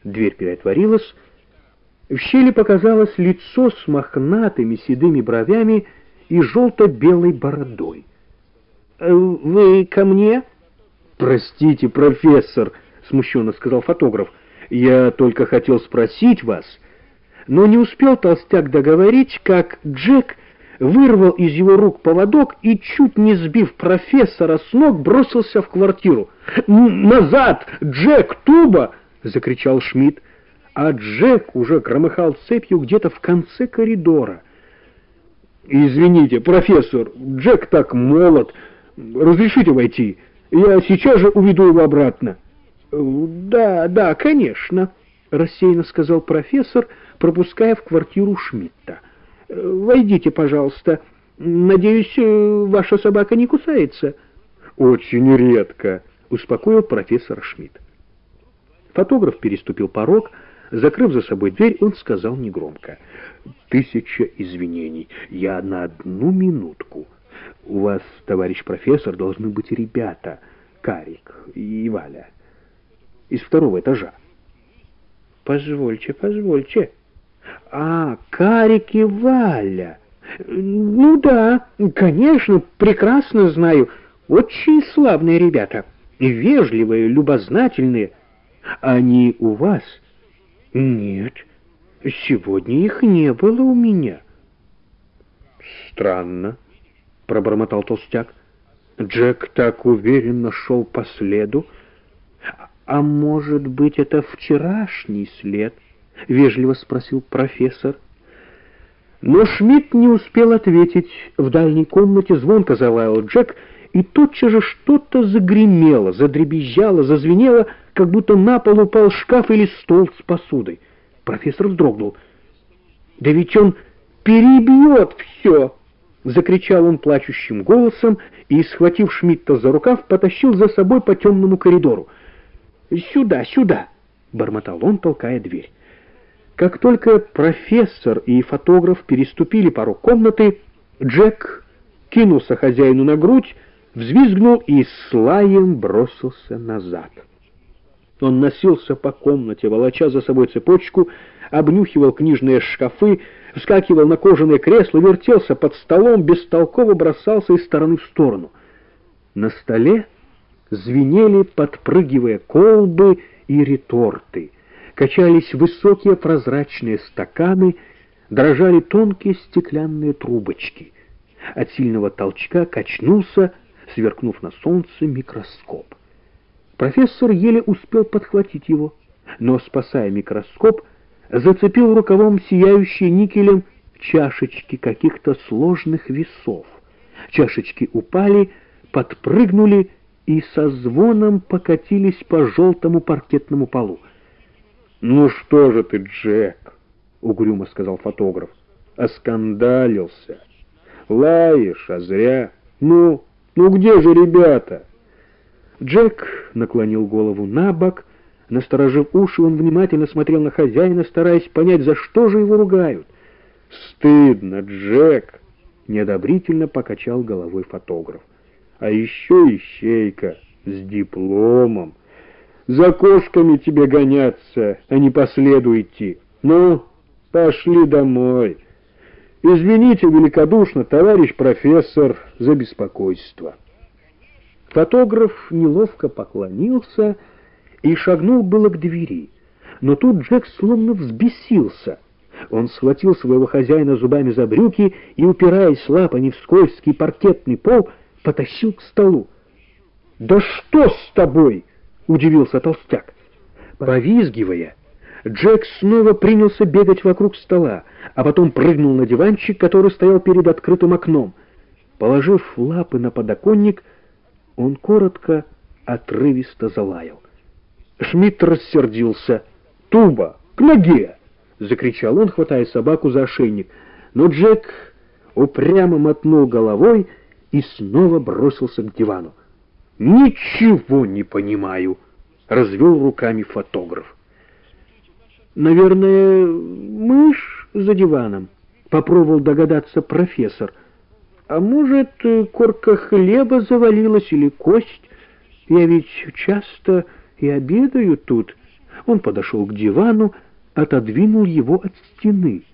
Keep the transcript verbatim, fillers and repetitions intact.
Дверь переотворилась. В щели показалось лицо с мохнатыми седыми бровями и желто-белой бородой. «Вы ко мне?» «Простите, профессор», — смущенно сказал фотограф, — «я только хотел спросить вас». Но не успел толстяк договорить, как Джек вырвал из его рук поводок и, чуть не сбив профессора с ног, бросился в квартиру. «Назад! Джек, Туба!» — закричал Шмидт, а Джек уже громыхал цепью где-то в конце коридора. «Извините, профессор, Джек так молод. Разрешите войти? Я сейчас же уведу его обратно». «Да, да, конечно», — рассеянно сказал профессор, пропуская в квартиру Шмидта. «Войдите, пожалуйста. Надеюсь, ваша собака не кусается?» «Очень редко», — успокоил профессор Шмидт. Фотограф переступил порог. Закрыв за собой дверь, он сказал негромко: «Тысяча извинений. Я на одну минутку. У вас, товарищ профессор, должны быть ребята, Карик и Валя, из второго этажа». «Позвольте, позвольте. А, Карик и Валя. Ну да, конечно, прекрасно знаю. Очень славные ребята. Вежливые, любознательные. Они у вас?» «Нет, сегодня их не было у меня». «Странно», — пробормотал толстяк. «Джек так уверенно шел по следу. А может быть, это вчерашний след?» — вежливо спросил профессор. Но Шмидт не успел ответить. В дальней комнате звонко залаял Джек, и тотчас же что-то загремело, задребезжало, зазвенело, как будто на пол упал шкаф или стол с посудой. Профессор вздрогнул. «Да ведь он перебьет все!» — закричал он плачущим голосом и, схватив Шмидта за рукав, потащил за собой по темному коридору. «Сюда, сюда!» — бормотал он, толкая дверь. Как только профессор и фотограф переступили порог комнаты, Джек кинулся хозяину на грудь, взвизгнул и с лаем бросился назад. Он носился по комнате, волоча за собой цепочку, обнюхивал книжные шкафы, вскакивал на кожаное кресло, вертелся под столом, бестолково бросался из стороны в сторону. На столе звенели, подпрыгивая, колбы и реторты, качались высокие прозрачные стаканы, дрожали тонкие стеклянные трубочки. От сильного толчка качнулся, сверкнув на солнце, микроскоп. Профессор еле успел подхватить его, но, спасая микроскоп, зацепил рукавом сияющие никелем чашечки каких-то сложных весов. Чашечки упали, подпрыгнули и со звоном покатились по желтому паркетному полу. «Ну что же ты, Джек?» — угрюмо сказал фотограф. «Оскандалился. Лаешь, а зря. Ну, ну где же ребята?» Джек наклонил голову на бок. Насторожив уши, он внимательно смотрел на хозяина, стараясь понять, за что же его ругают. «Стыдно, Джек!» — неодобрительно покачал головой фотограф. «А еще ищейка с дипломом. За кошками тебе гоняться, а не по следу идти. Ну, пошли домой. Извините великодушно, товарищ профессор, за беспокойство». Фотограф неловко поклонился и шагнул было к двери. Но тут Джек словно взбесился. Он схватил своего хозяина зубами за брюки и, упираясь лапами в скользкий паркетный пол, потащил к столу. «Да что с тобой?» — удивился толстяк. Повизгивая, Джек снова принялся бегать вокруг стола, а потом прыгнул на диванчик, который стоял перед открытым окном. Положив лапы на подоконник, он коротко, отрывисто залаял. Шмидт рассердился. «Туба, к ноге!» — закричал он, хватая собаку за ошейник. Но Джек упрямо мотнул головой и снова бросился к дивану. «Ничего не понимаю!» — развел руками фотограф. «Наверное, мышь за диваном?» — попробовал догадаться профессор. «А может, корка хлеба завалилась или кость? Я ведь часто и обедаю тут. Он подошел к дивану, отодвинул его от стены.